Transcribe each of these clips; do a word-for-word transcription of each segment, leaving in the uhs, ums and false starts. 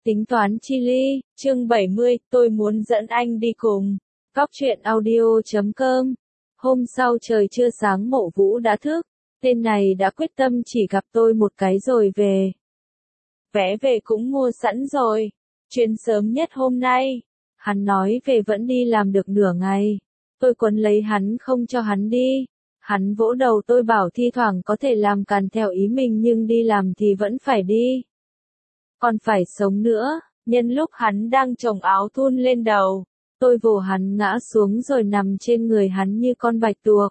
Tính toán chi ly, chương bảy mươi, tôi muốn dẫn anh đi cùng. Góc truyện audio chấm com. Hôm sau trời chưa sáng Mộ Vũ đã thức, tên này đã quyết tâm chỉ gặp tôi một cái rồi về. Vé về cũng mua sẵn rồi, chuyến sớm nhất hôm nay. Hắn nói về vẫn đi làm được nửa ngày. Tôi quấn lấy hắn không cho hắn đi. Hắn vỗ đầu tôi bảo thi thoảng có thể làm càn theo ý mình nhưng đi làm thì vẫn phải đi. Còn phải sống nữa, nhân lúc hắn đang chồng áo thun lên đầu, tôi vồ hắn ngã xuống rồi nằm trên người hắn như con bạch tuộc.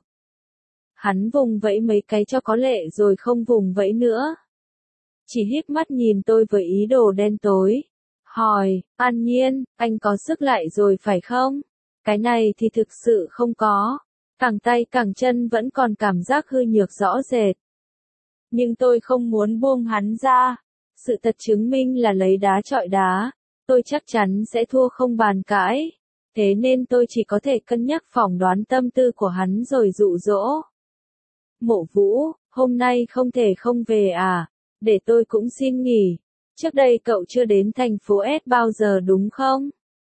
Hắn vùng vẫy mấy cái cho có lệ rồi không vùng vẫy nữa. Chỉ híp mắt nhìn tôi với ý đồ đen tối. Hỏi, An Nhiên, anh có sức lại rồi phải không? Cái này thì thực sự không có. Cẳng tay cẳng chân vẫn còn cảm giác hư nhược rõ rệt. Nhưng tôi không muốn buông hắn ra. Sự thật chứng minh là lấy đá chọi đá, tôi chắc chắn sẽ thua không bàn cãi. Thế nên tôi chỉ có thể cân nhắc phỏng đoán tâm tư của hắn rồi dụ dỗ. Mộ Vũ, hôm nay không thể không về à? Để tôi cũng xin nghỉ. Trước đây cậu chưa đến thành phố S bao giờ đúng không?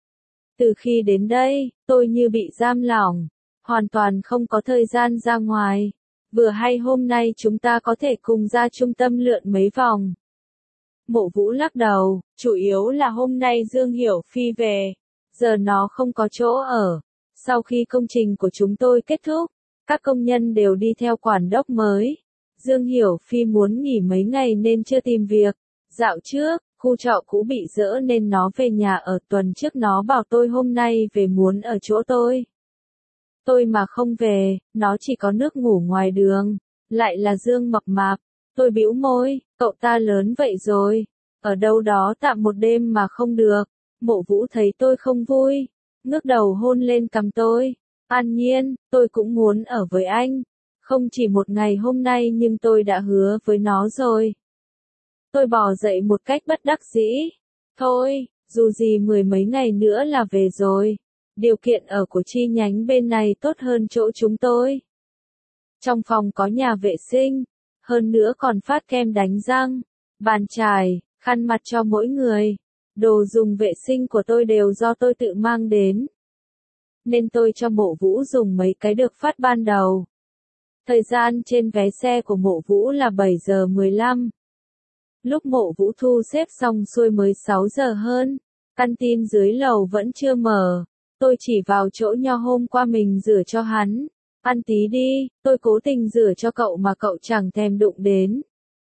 Từ khi đến đây, tôi như bị giam lỏng, hoàn toàn không có thời gian ra ngoài. Vừa hay hôm nay chúng ta có thể cùng ra trung tâm lượn mấy vòng. Mộ Vũ lắc đầu, chủ yếu là hôm nay Dương Hiểu Phi về, giờ nó không có chỗ ở. Sau khi công trình của chúng tôi kết thúc, các công nhân đều đi theo quản đốc mới. Dương Hiểu Phi muốn nghỉ mấy ngày nên chưa tìm việc. Dạo trước, khu trọ cũ bị dỡ nên nó về nhà ở, tuần trước nó bảo tôi hôm nay về muốn ở chỗ tôi. Tôi mà không về, nó chỉ có nước ngủ ngoài đường, lại là Dương mập mạp. Tôi bĩu môi, cậu ta lớn vậy rồi, ở đâu đó tạm một đêm mà không được. Mộ Vũ thấy tôi không vui, ngước đầu hôn lên cằm tôi. An Nhiên, tôi cũng muốn ở với anh, không chỉ một ngày hôm nay nhưng tôi đã hứa với nó rồi. Tôi bò dậy một cách bất đắc dĩ. Thôi, dù gì mười mấy ngày nữa là về rồi. Điều kiện ở của chi nhánh bên này tốt hơn chỗ chúng tôi. Trong phòng có nhà vệ sinh. Hơn nữa còn phát kem đánh răng, bàn chải, khăn mặt cho mỗi người. Đồ dùng vệ sinh của tôi đều do tôi tự mang đến. Nên tôi cho Mộ Vũ dùng mấy cái được phát ban đầu. Thời gian trên vé xe của Mộ Vũ là bảy giờ mười lăm. Lúc Mộ Vũ thu xếp xong xuôi mới sáu giờ hơn. Căn tin dưới lầu vẫn chưa mở. Tôi chỉ vào chỗ nho hôm qua mình rửa cho hắn. Ăn tí đi, tôi cố tình rửa cho cậu mà cậu chẳng thèm đụng đến.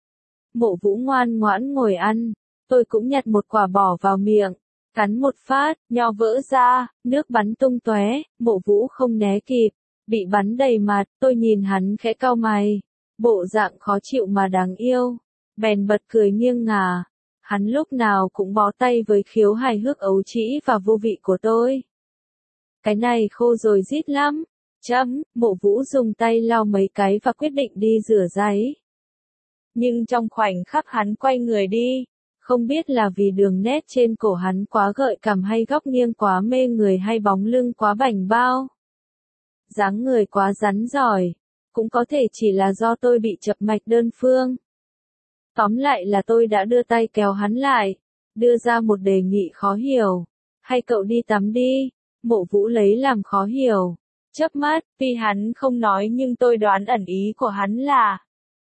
Mộ Vũ ngoan ngoãn ngồi ăn, tôi cũng nhặt một quả bỏ vào miệng, cắn một phát, nho vỡ ra, nước bắn tung tóe. Mộ Vũ không né kịp, bị bắn đầy mặt. Tôi nhìn hắn khẽ cau mày, bộ dạng khó chịu mà đáng yêu, bèn bật cười nghiêng ngả. Hắn lúc nào cũng bó tay với khiếu hài hước ấu trĩ và vô vị của tôi. Cái này khô rồi rít lắm. Chấm, Mộ Vũ dùng tay lau mấy cái và quyết định đi rửa ráy. Nhưng trong khoảnh khắc hắn quay người đi, không biết là vì đường nét trên cổ hắn quá gợi cảm hay góc nghiêng quá mê người hay bóng lưng quá bảnh bao. Dáng người quá rắn giỏi, cũng có thể chỉ là do tôi bị chập mạch đơn phương. Tóm lại là tôi đã đưa tay kéo hắn lại, đưa ra một đề nghị khó hiểu. Hay cậu đi tắm đi. Mộ Vũ lấy làm khó hiểu. Chớp mắt, tuy hắn không nói nhưng tôi đoán ẩn ý của hắn là: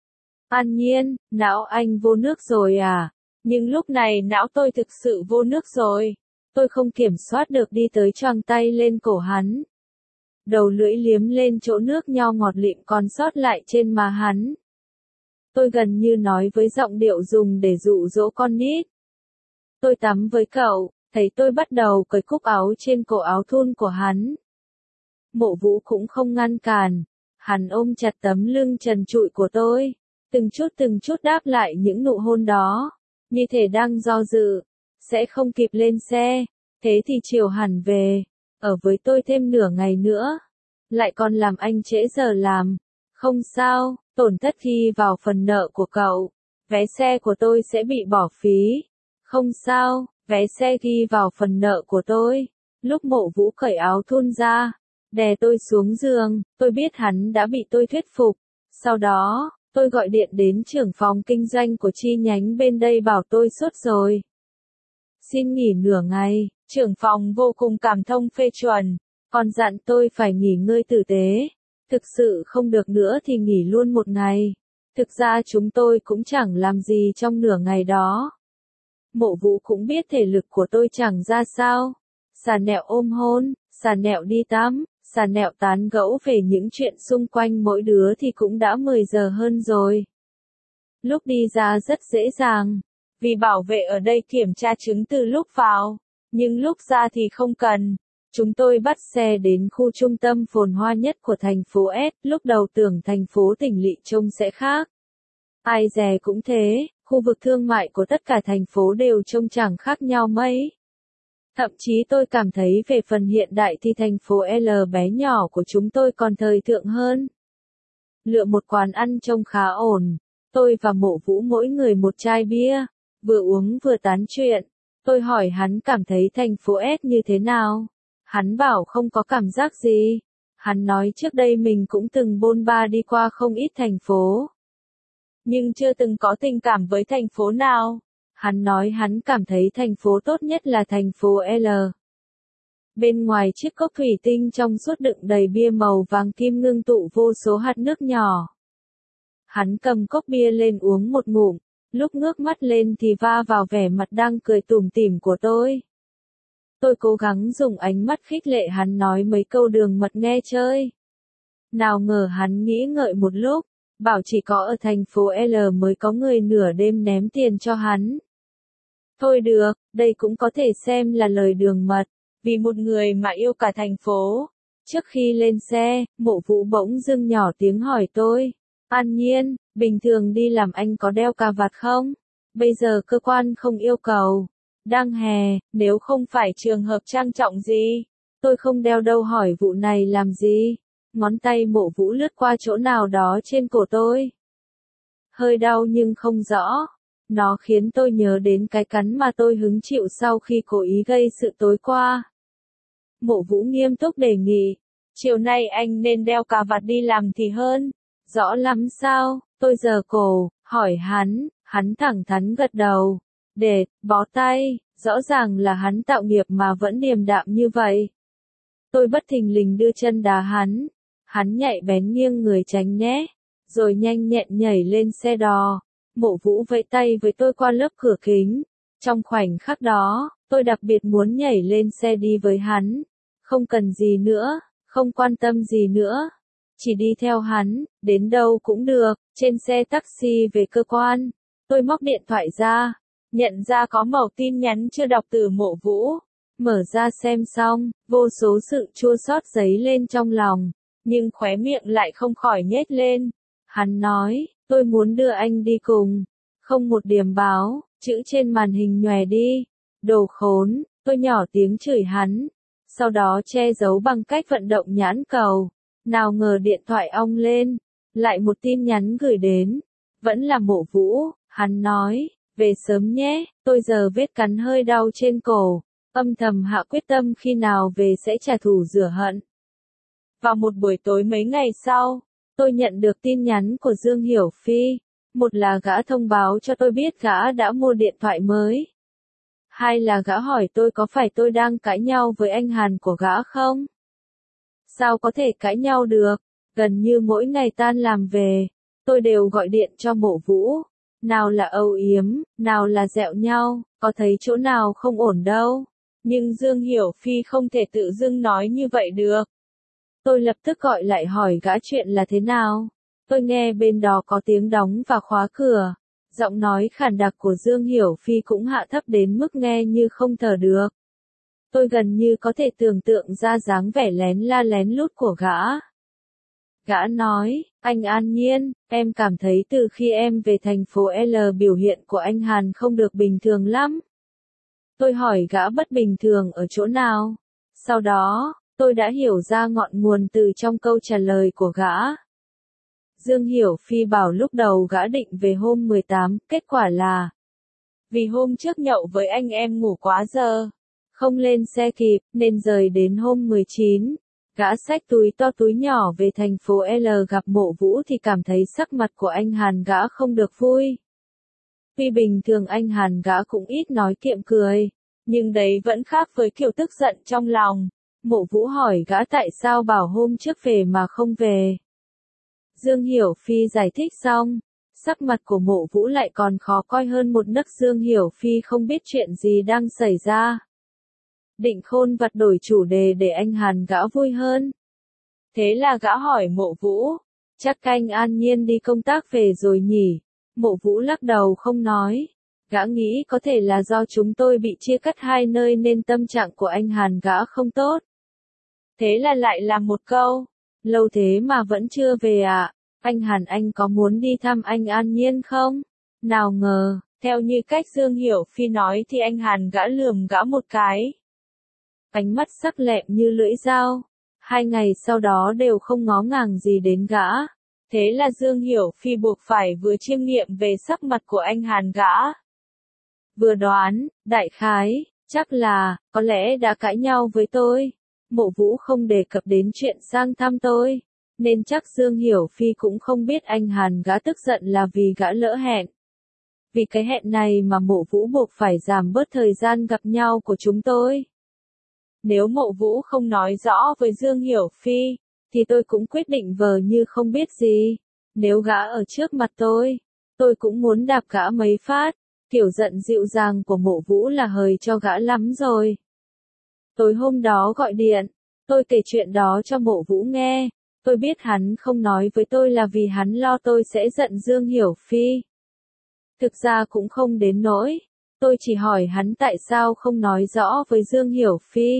An Nhiên, não anh vô nước rồi à? Nhưng lúc này não tôi thực sự vô nước rồi. Tôi không kiểm soát được đi tới choàng tay lên cổ hắn. Đầu lưỡi liếm lên chỗ nước nho ngọt lịm còn sót lại trên má hắn. Tôi gần như nói với giọng điệu dùng để dụ dỗ con nít. Tôi tắm với cậu, thấy tôi bắt đầu cởi cúc áo trên cổ áo thun của hắn. Mộ Vũ cũng không ngăn cản, hắn ôm chặt tấm lưng trần trụi của tôi, từng chút từng chút đáp lại những nụ hôn đó, như thể đang do dự, sẽ không kịp lên xe, thế thì chiều hẳn về, ở với tôi thêm nửa ngày nữa, lại còn làm anh trễ giờ làm. Không sao, tổn thất khi vào phần nợ của cậu, vé xe của tôi sẽ bị bỏ phí. Không sao, vé xe ghi vào phần nợ của tôi. Lúc Mộ Vũ cởi áo thun ra, đè tôi xuống giường, tôi biết hắn đã bị tôi thuyết phục. Sau đó, tôi gọi điện đến trưởng phòng kinh doanh của chi nhánh bên đây bảo tôi sốt rồi. xin nghỉ nửa ngày, trưởng phòng vô cùng cảm thông phê chuẩn, còn dặn tôi phải nghỉ ngơi tử tế. Thực sự không được nữa thì nghỉ luôn một ngày. Thực ra chúng tôi cũng chẳng làm gì trong nửa ngày đó. Mộ Vũ cũng biết thể lực của tôi chẳng ra sao. Xà nẹo ôm hôn, xà nẹo đi tắm, xà nẹo tán gẫu về những chuyện xung quanh mỗi đứa thì cũng đã mười giờ hơn rồi. Lúc đi ra rất dễ dàng, vì bảo vệ ở đây kiểm tra chứng từ lúc vào, nhưng lúc ra thì không cần. Chúng tôi bắt xe đến khu trung tâm phồn hoa nhất của thành phố S, lúc đầu tưởng thành phố Tỉnh Lỵ trông sẽ khác. Ai dè cũng thế, khu vực thương mại của tất cả thành phố đều trông chẳng khác nhau mấy. Thậm chí tôi cảm thấy về phần hiện đại thì thành phố L bé nhỏ của chúng tôi còn thời thượng hơn. Lựa một quán ăn trông khá ổn, tôi và Mộ Vũ mỗi người một chai bia, vừa uống vừa tán chuyện. Tôi hỏi hắn cảm thấy thành phố S như thế nào. Hắn bảo không có cảm giác gì. Hắn nói trước đây mình cũng từng bôn ba đi qua không ít thành phố, nhưng chưa từng có tình cảm với thành phố nào. Hắn nói hắn cảm thấy thành phố tốt nhất là thành phố L. Bên ngoài chiếc cốc thủy tinh trong suốt đựng đầy bia màu vàng kim ngưng tụ vô số hạt nước nhỏ. Hắn cầm cốc bia lên uống một ngụm, lúc ngước mắt lên thì va vào vẻ mặt đang cười tủm tỉm của tôi. Tôi cố gắng dùng ánh mắt khích lệ hắn nói mấy câu đường mật nghe chơi. Nào ngờ hắn nghĩ ngợi một lúc, bảo chỉ có ở thành phố L mới có người nửa đêm ném tiền cho hắn. Thôi được, đây cũng có thể xem là lời đường mật, vì một người mà yêu cả thành phố. Trước khi lên xe, Mộ Vũ bỗng dưng nhỏ tiếng hỏi tôi, An Nhiên, bình thường đi làm anh có đeo cà vạt không? Bây giờ cơ quan không yêu cầu. Đang hè, nếu không phải trường hợp trang trọng gì, tôi không đeo đâu. Hỏi vụ này làm gì? Ngón tay Mộ Vũ lướt qua chỗ nào đó trên cổ tôi. Hơi đau nhưng không rõ. Nó khiến tôi nhớ đến cái cắn mà tôi hứng chịu sau khi cố ý gây sự tối qua. Mộ Vũ nghiêm túc đề nghị, chiều nay anh nên đeo cà vạt đi làm thì hơn. Rõ lắm sao? Tôi giở cổ, hỏi hắn, hắn thẳng thắn gật đầu. Để, bó tay, rõ ràng là hắn tạo nghiệp mà vẫn điềm đạm như vậy. Tôi bất thình lình đưa chân đá hắn. Hắn nhạy bén nghiêng người tránh né, rồi nhanh nhẹn nhảy lên xe đò. Mộ Vũ vẫy tay với tôi qua lớp cửa kính. Trong khoảnh khắc đó, tôi đặc biệt muốn nhảy lên xe đi với hắn. Không cần gì nữa, không quan tâm gì nữa. Chỉ đi theo hắn, đến đâu cũng được. Trên xe taxi về cơ quan, tôi móc điện thoại ra, nhận ra có mẩu tin nhắn chưa đọc từ Mộ Vũ. Mở ra xem xong, vô số sự chua xót dấy lên trong lòng, nhưng khóe miệng lại không khỏi nhếch lên. Hắn nói, tôi muốn đưa anh đi cùng. Không một điểm báo, chữ trên màn hình nhòe đi. Đồ khốn, tôi nhỏ tiếng chửi hắn. Sau đó che giấu bằng cách vận động nhãn cầu. Nào ngờ điện thoại ong lên. Lại một tin nhắn gửi đến. Vẫn là Mộ Vũ. Hắn nói, về sớm nhé, tôi giờ vết cắn hơi đau trên cổ. Âm thầm hạ quyết tâm khi nào về sẽ trả thù rửa hận. Vào một buổi tối mấy ngày sau, tôi nhận được tin nhắn của Dương Hiểu Phi. Một là gã thông báo cho tôi biết gã đã mua điện thoại mới. Hai là gã hỏi tôi có phải tôi đang cãi nhau với anh Hàn của gã không? Sao có thể cãi nhau được? Gần như mỗi ngày tan làm về, tôi đều gọi điện cho Mộ Vũ. Nào là âu yếm, nào là dẹo nhau, có thấy chỗ nào không ổn đâu. Nhưng Dương Hiểu Phi không thể tự dưng nói như vậy được. Tôi lập tức gọi lại hỏi gã chuyện là thế nào. Tôi nghe bên đó có tiếng đóng và khóa cửa. Giọng nói khàn đặc của Dương Hiểu Phi cũng hạ thấp đến mức nghe như không thở được. Tôi gần như có thể tưởng tượng ra dáng vẻ lén la lén lút của gã. Gã nói, anh An Nhiên, em cảm thấy từ khi em về thành phố L biểu hiện của anh Hàn không được bình thường lắm. Tôi hỏi gã bất bình thường ở chỗ nào. Sau đó, tôi đã hiểu ra ngọn nguồn từ trong câu trả lời của gã. Dương Hiểu Phi bảo lúc đầu gã định về hôm mười tám, kết quả là vì hôm trước nhậu với anh em ngủ quá giờ, không lên xe kịp, nên rời đến hôm mười chín. Gã xách túi to túi nhỏ về thành phố L gặp Mộ Vũ thì cảm thấy sắc mặt của anh Hàn gã không được vui. Tuy bình thường anh Hàn gã cũng ít nói kiệm cười, Nhưng đấy vẫn khác với kiểu tức giận trong lòng. Mộ Vũ hỏi gã tại sao bảo hôm trước về mà không về. Dương Hiểu Phi giải thích xong, sắc mặt của Mộ Vũ lại còn khó coi hơn một nấc. Dương Hiểu Phi không biết chuyện gì đang xảy ra. Định Khôn vặt đổi chủ đề để anh Hàn gã vui hơn. Thế là gã hỏi Mộ Vũ, chắc anh An Nhiên đi công tác về rồi nhỉ? Mộ Vũ lắc đầu không nói. Gã nghĩ có thể là do chúng tôi bị chia cắt hai nơi nên tâm trạng của anh Hàn gã không tốt. Thế là lại làm một câu, lâu thế mà vẫn chưa về à? Anh Hàn anh có muốn đi thăm anh An Nhiên không? Nào ngờ, theo như cách Dương Hiểu Phi nói thì anh Hàn gã lườm gã một cái. Ánh mắt sắc lẹm như lưỡi dao. Hai ngày sau đó đều không ngó ngàng gì đến gã. Thế là Dương Hiểu Phi buộc phải vừa chiêm nghiệm về sắc mặt của anh Hàn gã. Vừa đoán, đại khái, chắc là, có lẽ đã cãi nhau với tôi. Mộ Vũ không đề cập đến chuyện sang thăm tôi. Nên chắc Dương Hiểu Phi cũng không biết anh Hàn gã tức giận là vì gã lỡ hẹn. Vì cái hẹn này mà Mộ Vũ buộc phải giảm bớt thời gian gặp nhau của chúng tôi. Nếu Mộ Vũ không nói rõ với Dương Hiểu Phi, thì tôi cũng quyết định vờ như không biết gì. Nếu gã ở trước mặt tôi, tôi cũng muốn đạp gã mấy phát. Kiểu giận dịu dàng của Mộ Vũ là hời cho gã lắm rồi. Tối hôm đó gọi điện, tôi kể chuyện đó cho Mộ Vũ nghe. Tôi biết hắn không nói với tôi là vì hắn lo tôi sẽ giận Dương Hiểu Phi. Thực ra cũng không đến nỗi. Tôi chỉ hỏi hắn tại sao không nói rõ với Dương Hiểu Phi.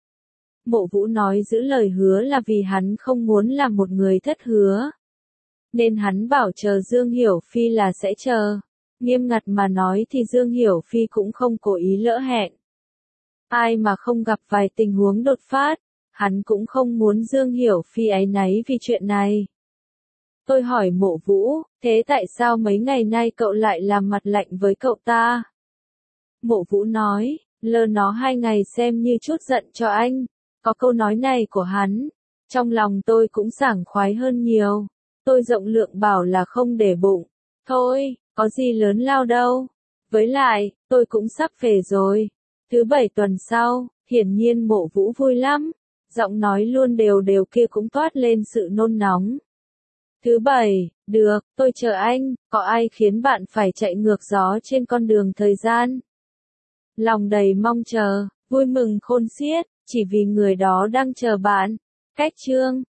Mộ Vũ nói giữ lời hứa là vì hắn không muốn làm một người thất hứa. Nên hắn bảo chờ Dương Hiểu Phi là sẽ chờ. Nghiêm ngặt mà nói thì Dương Hiểu Phi cũng không cố ý lỡ hẹn. Ai mà không gặp vài tình huống đột phát, hắn cũng không muốn Dương Hiểu Phi áy náy vì chuyện này. Tôi hỏi Mộ Vũ, thế tại sao mấy ngày nay cậu lại làm mặt lạnh với cậu ta? Mộ Vũ nói, lơ nó hai ngày xem như chút giận cho anh. Có câu nói này của hắn, trong lòng tôi cũng sảng khoái hơn nhiều. Tôi rộng lượng bảo là không để bụng. Thôi, có gì lớn lao đâu. Với lại, tôi cũng sắp về rồi. Thứ bảy tuần sau, hiển nhiên Mộ Vũ vui lắm. Giọng nói luôn đều đều kia cũng toát lên sự nôn nóng. Thứ bảy, được, tôi chờ anh, có ai khiến bạn phải chạy ngược gió trên con đường thời gian? Lòng đầy mong chờ, vui mừng khôn xiết, chỉ vì người đó đang chờ bạn. Cách chương